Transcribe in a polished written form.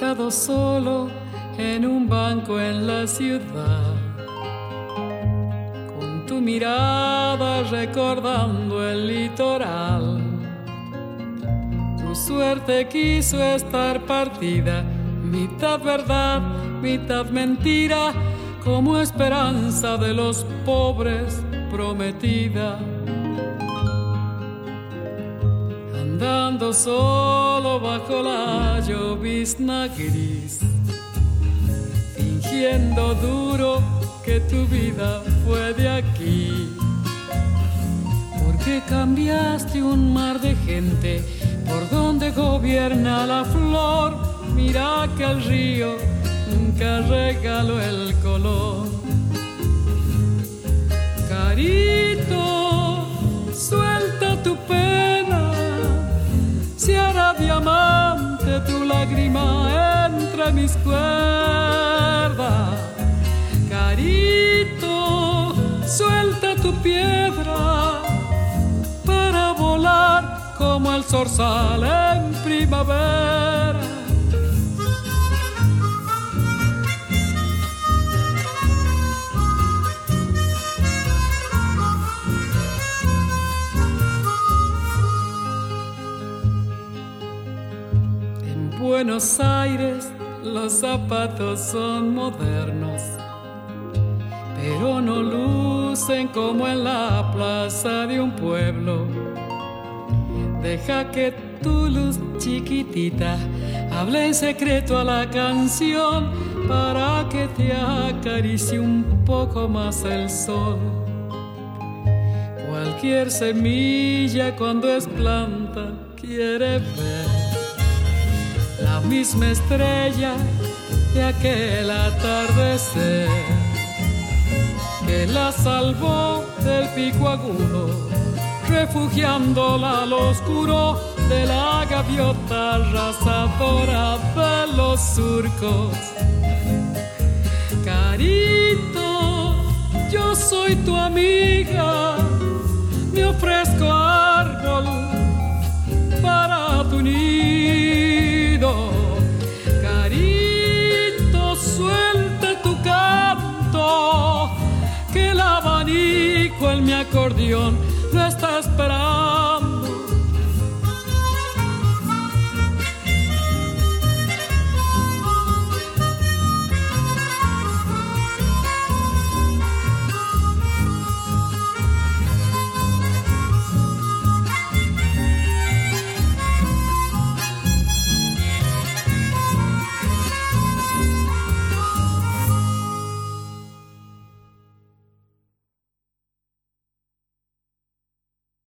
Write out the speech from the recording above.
sentado solo en un banco en la ciudad, con tu mirada recordando el litoral. Tu suerte quiso estar partida, mitad verdad, mitad mentira, como esperanza de los pobres prometida. Andando solo bajo la llovizna gris, fingiendo duro que tu vida fue de aquí. Porque cambiaste un mar de gente por donde gobierna la flor. Mira que el río nunca regaló el color. Carito, suelta tu pena, si hará diamante tu lágrima entre mis cuerdas. Carito, suelta tu piedra para volar como el zorzal en primavera. Buenos Aires los zapatos son modernos, pero no lucen como en la plaza de un pueblo. Deja que tu luz chiquitita hable en secreto a la canción, para que te acaricie un poco más el sol. Cualquier semilla cuando es planta quiere ver la misma estrella de aquel atardecer que la salvó del pico agudo, refugiándola al oscuro de la gaviota arrasadora de los surcos. Carito, yo soy tu amiga, me ofrezco árbol para tu nido. Carito, suelta tu canto, que el abanico en mi acordeón no está esperando.